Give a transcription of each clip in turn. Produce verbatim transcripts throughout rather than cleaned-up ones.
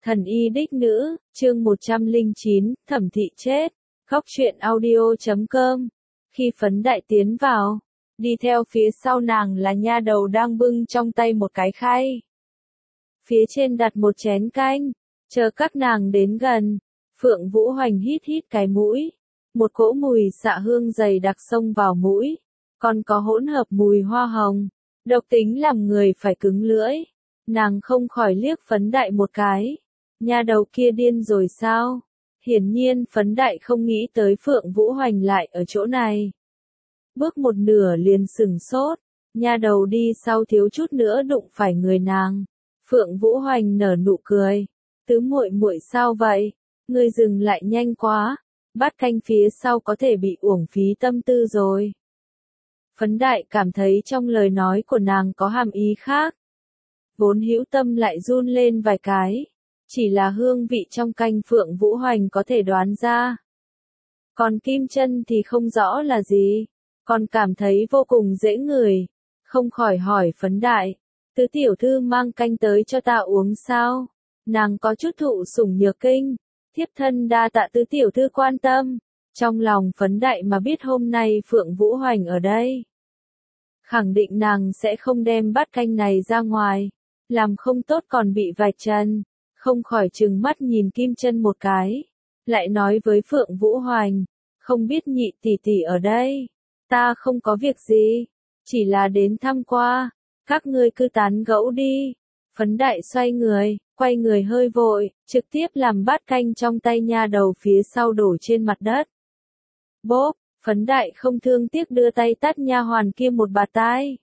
Thần y đích nữ, chương một trăm lẻ chín, Thẩm Thị chết. Khóc chuyện audio chấm com. Khi Phấn Đại tiến vào, đi theo phía sau nàng là nha đầu đang bưng trong tay một cái khay. Phía trên đặt một chén canh, chờ các nàng đến gần, Phượng Vũ Hoành hít hít cái mũi. Một cỗ mùi xạ hương dày đặc xông vào mũi, còn có hỗn hợp mùi hoa hồng, độc tính làm người phải cứng lưỡi. Nàng không khỏi liếc Phấn Đại một cái. Nha đầu kia điên rồi sao? Hiển nhiên Phấn Đại không nghĩ tới Phượng Vũ Hoành lại ở chỗ này. Bước một nửa liền sừng sốt, nha đầu đi sau thiếu chút nữa đụng phải người nàng. Phượng Vũ Hoành nở nụ cười, tứ muội muội sao vậy? Ngươi dừng lại nhanh quá, bát canh phía sau có thể bị uổng phí tâm tư rồi. Phấn Đại cảm thấy trong lời nói của nàng có hàm ý khác. Vốn hữu tâm lại run lên vài cái. Chỉ là hương vị trong canh Phượng Vũ Hoành có thể đoán ra. Còn kim chân thì không rõ là gì, còn cảm thấy vô cùng dễ ngửi, không khỏi hỏi Phấn Đại, tứ tiểu thư mang canh tới cho ta uống sao? Nàng có chút thụ sủng nhược kinh, thiếp thân đa tạ tứ tiểu thư quan tâm. Trong lòng Phấn Đại mà biết hôm nay Phượng Vũ Hoành ở đây, khẳng định nàng sẽ không đem bát canh này ra ngoài, làm không tốt còn bị vạch trần. Không khỏi trừng mắt nhìn kim chân một cái, lại nói với Phượng Vũ Hoành, không biết nhị tỷ tỷ ở đây, ta không có việc gì, chỉ là đến thăm qua, các ngươi cứ tán gẫu đi. Phấn Đại xoay người, quay người hơi vội, trực tiếp làm bát canh trong tay nha đầu phía sau đổ trên mặt đất. Bốp, Phấn Đại không thương tiếc đưa tay tát nha hoàn kia một bạt tai.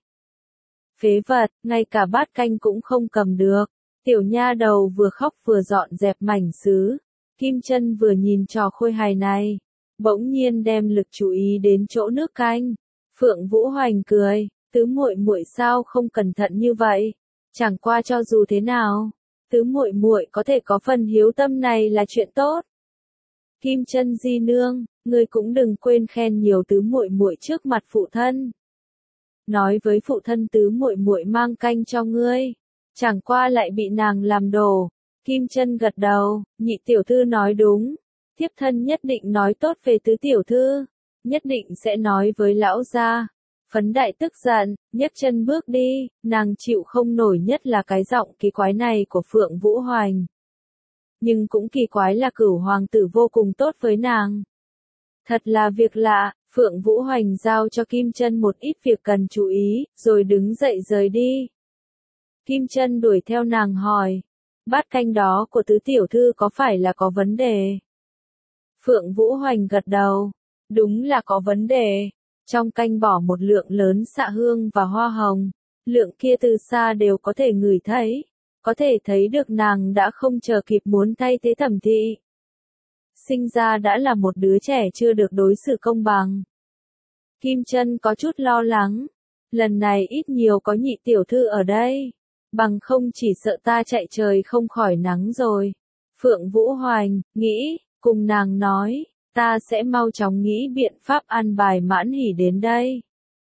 Phế vật, ngay cả bát canh cũng không cầm được. Tiểu nha đầu vừa khóc vừa dọn dẹp mảnh sứ, kim chân vừa nhìn trò khôi hài này, bỗng nhiên đem lực chú ý đến chỗ nước canh. Phượng Vũ Hoành cười, tứ muội muội sao không cẩn thận như vậy? Chẳng qua cho dù thế nào, tứ muội muội có thể có phần hiếu tâm này là chuyện tốt. Kim chân di nương, ngươi cũng đừng quên khen nhiều tứ muội muội trước mặt phụ thân. Nói với phụ thân tứ muội muội mang canh cho ngươi. Chẳng qua lại bị nàng làm đổ. Kim chân gật đầu, nhị tiểu thư nói đúng. Thiếp thân nhất định nói tốt về tứ tiểu thư. Nhất định sẽ nói với lão gia. Phấn Đại tức giận, nhấc chân bước đi, nàng chịu không nổi nhất là cái giọng kỳ quái này của Phượng Vũ Hoành. Nhưng cũng kỳ quái là Cửu hoàng tử vô cùng tốt với nàng. Thật là việc lạ, Phượng Vũ Hoành giao cho Kim chân một ít việc cần chú ý, rồi đứng dậy rời đi. Kim chân đuổi theo nàng hỏi, bát canh đó của tứ tiểu thư có phải là có vấn đề? Phượng Vũ Hoành gật đầu, đúng là có vấn đề. Trong canh bỏ một lượng lớn xạ hương và hoa hồng, lượng kia từ xa đều có thể ngửi thấy, có thể thấy được nàng đã không chờ kịp muốn thay thế Thẩm Thị. Sinh ra đã là một đứa trẻ chưa được đối xử công bằng. Kim chân có chút lo lắng, lần này ít nhiều có nhị tiểu thư ở đây. Bằng không chỉ sợ ta chạy trời không khỏi nắng rồi. Phượng Vũ Hoành, nghĩ, cùng nàng nói, ta sẽ mau chóng nghĩ biện pháp an bài Mãn Hỉ đến đây.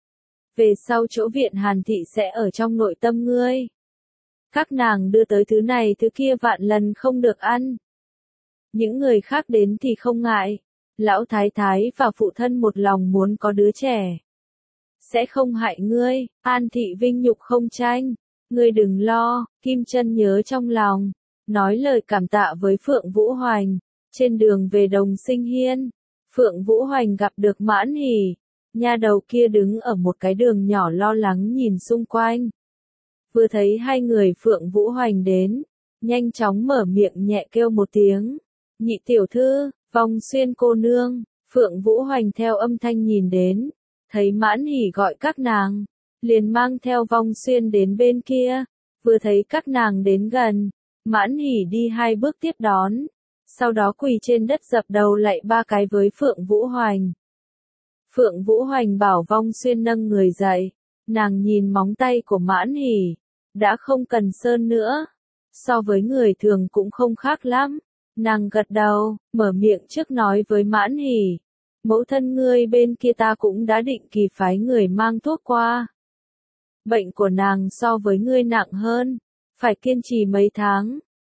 Về sau chỗ viện Hàn Thị sẽ ở trong nội tâm ngươi. Các nàng đưa tới thứ này thứ kia vạn lần không được ăn. Những người khác đến thì không ngại. Lão Thái Thái và phụ thân một lòng muốn có đứa trẻ. Sẽ không hại ngươi, An Thị vinh nhục không tranh. Ngươi đừng lo, Kim chân nhớ trong lòng, nói lời cảm tạ với Phượng Vũ Hoành. Trên đường về Đồng Sinh Hiên, Phượng Vũ Hoành gặp được Mãn Hỉ, nha đầu kia đứng ở một cái đường nhỏ lo lắng nhìn xung quanh. Vừa thấy hai người Phượng Vũ Hoành đến, nhanh chóng mở miệng nhẹ kêu một tiếng, nhị tiểu thư, Vong Xuyên cô nương. Phượng Vũ Hoành theo âm thanh nhìn đến, thấy Mãn Hỉ gọi các nàng, liền mang theo Vong Xuyên đến bên kia. Vừa thấy các nàng đến gần, Mãn Hỉ đi hai bước tiếp đón, sau đó quỳ trên đất dập đầu lạy ba cái với Phượng Vũ Hoành. Phượng Vũ Hoành bảo Vong Xuyên nâng người dậy, nàng nhìn móng tay của Mãn Hỉ, đã không cần sơn nữa, so với người thường cũng không khác lắm. Nàng gật đầu, mở miệng trước nói với Mãn Hỉ, mẫu thân ngươi bên kia ta cũng đã định kỳ phái người mang thuốc qua. Bệnh của nàng so với ngươi nặng hơn, phải kiên trì mấy tháng,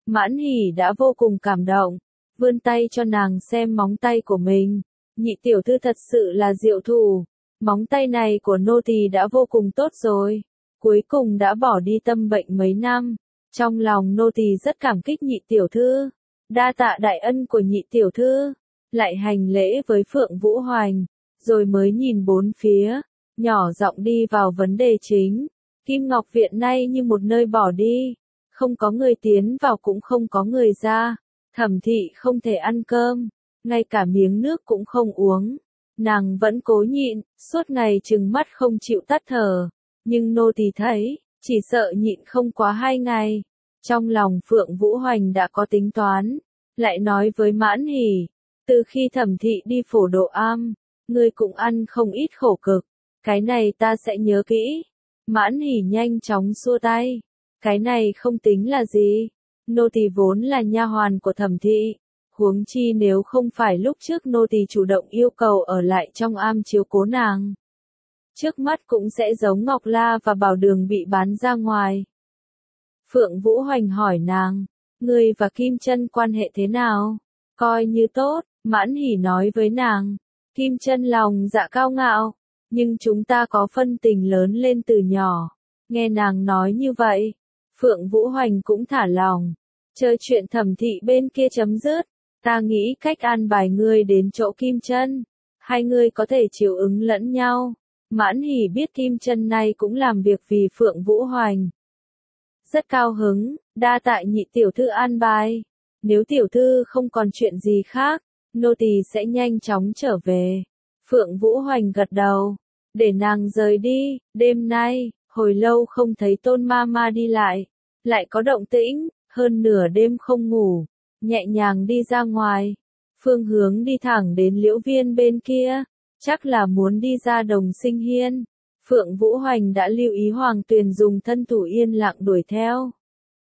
Mãn Hỉ đã vô cùng cảm động, vươn tay cho nàng xem móng tay của mình. Nhị tiểu thư thật sự là diệu thủ, móng tay này của nô tỳ đã vô cùng tốt rồi, cuối cùng đã bỏ đi tâm bệnh mấy năm. Trong lòng nô tỳ rất cảm kích nhị tiểu thư, đa tạ đại ân của nhị tiểu thư, lại hành lễ với Phượng Vũ Hoành, rồi mới nhìn bốn phía, nhỏ giọng đi vào vấn đề chính. Kim Ngọc Viện nay như một nơi bỏ đi, không có người tiến vào cũng không có người ra, Thẩm Thị không thể ăn cơm, ngay cả miếng nước cũng không uống. Nàng vẫn cố nhịn, suốt ngày trừng mắt không chịu tắt thở, nhưng nô tỳ thấy, chỉ sợ nhịn không quá hai ngày. Trong lòng Phượng Vũ Hoành đã có tính toán, lại nói với Mãn Hỉ, từ khi Thẩm Thị đi phổ độ am, ngươi cũng ăn không ít khổ cực, cái này ta sẽ nhớ kỹ. Mãn Hỉ nhanh chóng xua tay, cái này không tính là gì, nô tỳ vốn là nha hoàn của Thẩm Thị, huống chi nếu không phải lúc trước nô tỳ chủ động yêu cầu ở lại trong am chiếu cố nàng, trước mắt cũng sẽ giống Ngọc La và Bảo Đường bị bán ra ngoài. Phượng Vũ Hoành hỏi nàng, ngươi và Kim Chân quan hệ thế nào? Coi như tốt, Mãn Hỉ nói với nàng, Kim Chân lòng dạ cao ngạo, nhưng chúng ta có phân tình lớn lên từ nhỏ. Nghe nàng nói như vậy, Phượng Vũ Hoành cũng thả lòng, chờ chuyện Thẩm Thị bên kia chấm dứt, ta nghĩ cách an bài ngươi đến chỗ Kim Chân, hai ngươi có thể chiều ứng lẫn nhau. Mãn Hỉ biết Kim Chân này cũng làm việc vì Phượng Vũ Hoành, rất cao hứng, đa tạ nhị tiểu thư an bài. Nếu tiểu thư không còn chuyện gì khác, nô tỳ sẽ nhanh chóng trở về. Phượng Vũ Hoành gật đầu, để nàng rời đi. Đêm nay, hồi lâu không thấy Tôn ma ma đi lại, lại có động tĩnh, hơn nửa đêm không ngủ, nhẹ nhàng đi ra ngoài, phương hướng đi thẳng đến Liễu Viên bên kia, chắc là muốn đi ra Đồng Sinh Hiên. Phượng Vũ Hoành đã lưu ý Hoàng Tuyền dùng thân thủ yên lặng đuổi theo,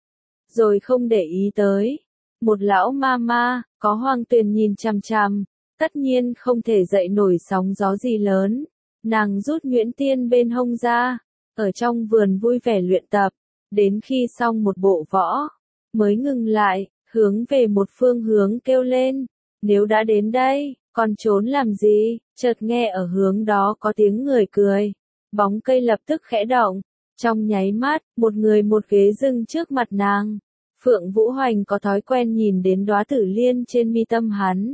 rồi không để ý tới. Một lão ma ma, có Hoàng Tuyền nhìn chằm chằm, tất nhiên không thể dậy nổi sóng gió gì lớn. Nàng rút nhuyễn tiên bên hông ra, ở trong vườn vui vẻ luyện tập, đến khi xong một bộ võ, mới ngừng lại, hướng về một phương hướng kêu lên, nếu đã đến đây, còn trốn làm gì? Chợt nghe ở hướng đó có tiếng người cười, bóng cây lập tức khẽ động, trong nháy mắt, một người một ghế dừng trước mặt nàng. Phượng Vũ Hoành có thói quen nhìn đến đóa tử liên trên mi tâm hắn,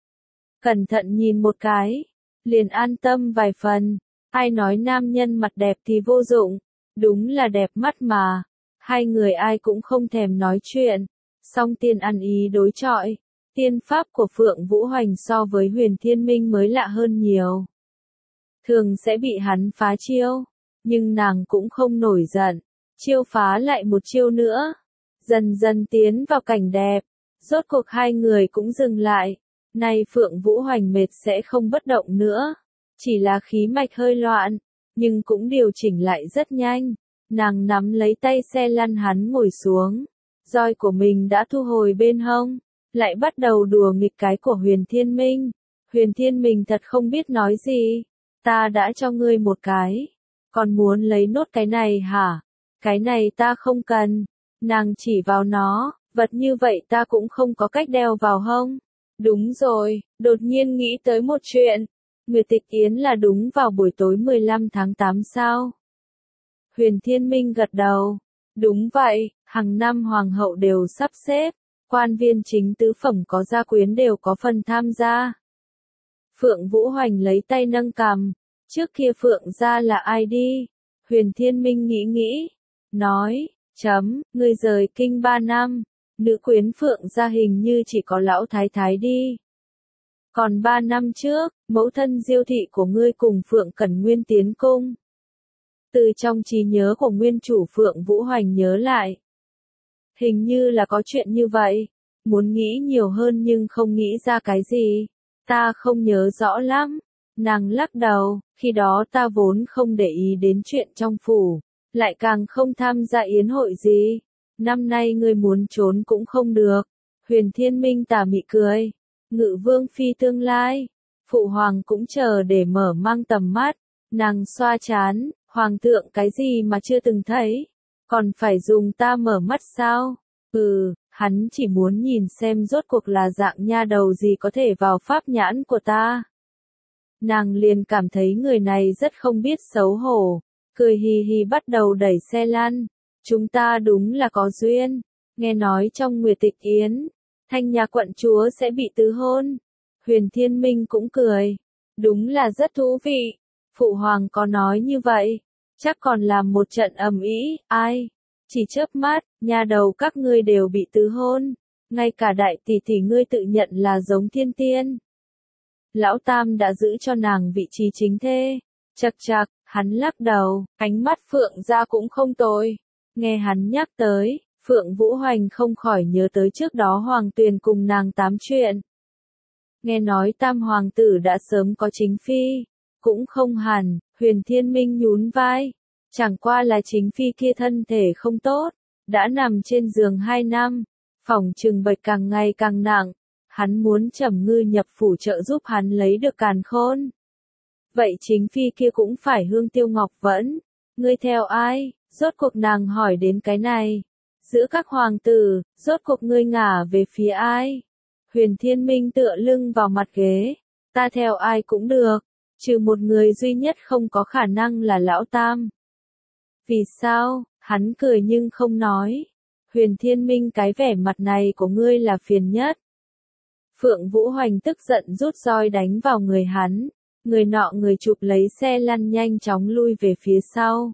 cẩn thận nhìn một cái, liền an tâm vài phần. Ai nói nam nhân mặt đẹp thì vô dụng, đúng là đẹp mắt mà. Hai người ai cũng không thèm nói chuyện, song tiên ăn ý đối chọi. Tiên pháp của Phượng Vũ Hoành so với Huyền Thiên Minh mới lạ hơn nhiều, thường sẽ bị hắn phá chiêu, nhưng nàng cũng không nổi giận, chiêu phá lại một chiêu nữa, dần dần tiến vào cảnh đẹp. Rốt cuộc hai người cũng dừng lại. Nay Phượng Vũ Hoành mệt sẽ không bất động nữa, chỉ là khí mạch hơi loạn, nhưng cũng điều chỉnh lại rất nhanh. Nàng nắm lấy tay xe lăn hắn ngồi xuống, roi của mình đã thu hồi bên hông, lại bắt đầu đùa nghịch cái của Huyền Thiên Minh. Huyền Thiên Minh thật không biết nói gì, ta đã cho ngươi một cái, còn muốn lấy nốt cái này hả? Cái này ta không cần. Nàng chỉ vào nó, vật như vậy ta cũng không có cách đeo vào hông. Đúng rồi, đột nhiên nghĩ tới một chuyện, Nguyệt Tịch Yến là đúng vào buổi tối mười lăm tháng tám sao? Huyền Thiên Minh gật đầu, đúng vậy, hàng năm hoàng hậu đều sắp xếp, quan viên chính tứ phẩm có gia quyến đều có phần tham gia. Phượng Vũ Hoành lấy tay nâng cằm, trước kia Phượng gia là ai đi? Huyền Thiên Minh nghĩ nghĩ, nói, chấm, ngươi rời kinh ba năm, nữ quyến Phượng gia hình như chỉ có lão thái thái đi. Còn ba năm trước, mẫu thân Diêu thị của ngươi cùng Phượng Cẩn Nguyên tiến cung. Từ trong trí nhớ của nguyên chủ Phượng Vũ Hoành nhớ lại, hình như là có chuyện như vậy, muốn nghĩ nhiều hơn nhưng không nghĩ ra cái gì. Ta không nhớ rõ lắm. Nàng lắc đầu, khi đó ta vốn không để ý đến chuyện trong phủ, lại càng không tham gia yến hội gì. Năm nay ngươi muốn trốn cũng không được. Huyền Thiên Minh tà mị cười. Ngự vương phi tương lai, phụ hoàng cũng chờ để mở mang tầm mắt. Nàng xoa chán, hoàng thượng cái gì mà chưa từng thấy, còn phải dùng ta mở mắt sao? Ừ, Hắn chỉ muốn nhìn xem rốt cuộc là dạng nha đầu gì có thể vào pháp nhãn của ta. Nàng liền cảm thấy người này rất không biết xấu hổ, cười hì hì bắt đầu đẩy xe lăn. Chúng ta đúng là có duyên, nghe nói trong Nguyệt Tịch Yến, Thanh nhà quận chúa sẽ bị tứ hôn. Huyền Thiên Minh cũng cười, đúng là rất thú vị. Phụ hoàng có nói như vậy, chắc còn làm một trận ầm ĩ, ai? Chỉ chớp mắt, nha đầu các ngươi đều bị tứ hôn, ngay cả đại tỷ tỷ ngươi tự nhận là giống thiên tiên. Lão Tam đã giữ cho nàng vị trí chính thê. Chậc chậc, hắn lắc đầu, ánh mắt Phượng gia cũng không tồi. Nghe hắn nhắc tới, Phượng Vũ Hoành không khỏi nhớ tới trước đó Hoàng Tuyền cùng nàng tám chuyện. Nghe nói Tam hoàng tử đã sớm có chính phi, cũng không hẳn. Huyền Thiên Minh nhún vai, chẳng qua là chính phi kia thân thể không tốt, đã nằm trên giường hai năm, phỏng chừng bệnh càng ngày càng nặng, hắn muốn Trầm Ngư nhập phủ trợ giúp hắn lấy được càn khôn. Vậy chính phi kia cũng phải Hương Tiêu Ngọc Vẫn, ngươi theo ai? Rốt cuộc nàng hỏi đến cái này, giữa các hoàng tử, rốt cuộc ngươi ngả về phía ai? Huyền Thiên Minh tựa lưng vào mặt ghế, ta theo ai cũng được, trừ một người duy nhất không có khả năng là Lão Tam. Vì sao? Hắn cười nhưng không nói. Huyền Thiên Minh, cái vẻ mặt này của ngươi là phiền nhất. Phượng Vũ Hoành tức giận rút roi đánh vào người hắn, người nọ người chụp lấy xe lăn nhanh chóng lui về phía sau.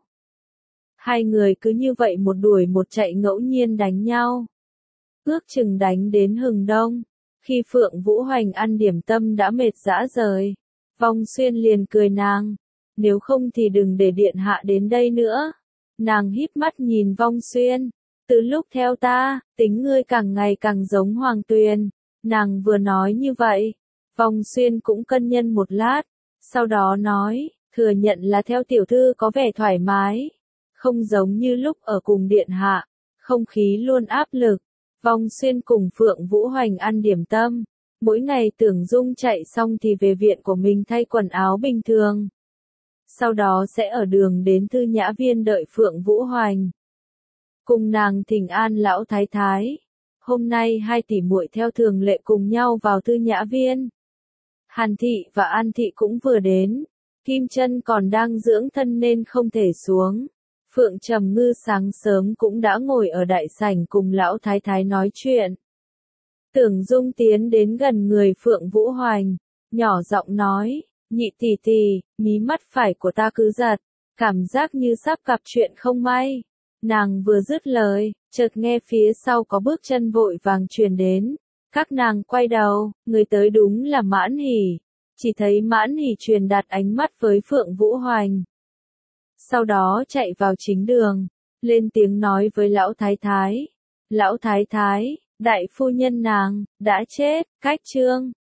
Hai người cứ như vậy một đuổi một chạy ngẫu nhiên đánh nhau. Ước chừng đánh đến hừng đông, khi Phượng Vũ Hoành ăn điểm tâm đã mệt rã rời, Vong Xuyên liền cười nàng, nếu không thì đừng để điện hạ đến đây nữa. Nàng híp mắt nhìn Vong Xuyên, từ lúc theo ta, tính ngươi càng ngày càng giống Hoàng Tuyền. Nàng vừa nói như vậy, Vong Xuyên cũng cân nhắc một lát, sau đó nói, thừa nhận là theo tiểu thư có vẻ thoải mái, không giống như lúc ở cùng điện hạ, không khí luôn áp lực. Vong Xuyên cùng Phượng Vũ Hoành ăn điểm tâm, mỗi ngày Tưởng Dung chạy xong thì về viện của mình thay quần áo bình thường. Sau đó sẽ ở đường đến Thư Nhã Viên đợi Phượng Vũ Hoành. Cùng nàng thỉnh an lão thái thái. Hôm nay hai tỷ muội theo thường lệ cùng nhau vào Thư Nhã Viên. Hàn Thị và An Thị cũng vừa đến. Kim Chân còn đang dưỡng thân nên không thể xuống. Phượng Trầm Ngư sáng sớm cũng đã ngồi ở đại sảnh cùng lão thái thái nói chuyện. Tưởng Dung tiến đến gần người Phượng Vũ Hoành, nhỏ giọng nói, nhị tỷ tỷ, mí mắt phải của ta cứ giật, cảm giác như sắp gặp chuyện không may. Nàng vừa dứt lời, chợt nghe phía sau có bước chân vội vàng truyền đến. Các nàng quay đầu, người tới đúng là Mãn Hỉ. Chỉ thấy Mãn Hỉ truyền đạt ánh mắt với Phượng Vũ Hoành. Sau đó chạy vào chính đường, lên tiếng nói với lão thái thái. Lão thái thái, đại phu nhân nàng, đã chết, cách chương.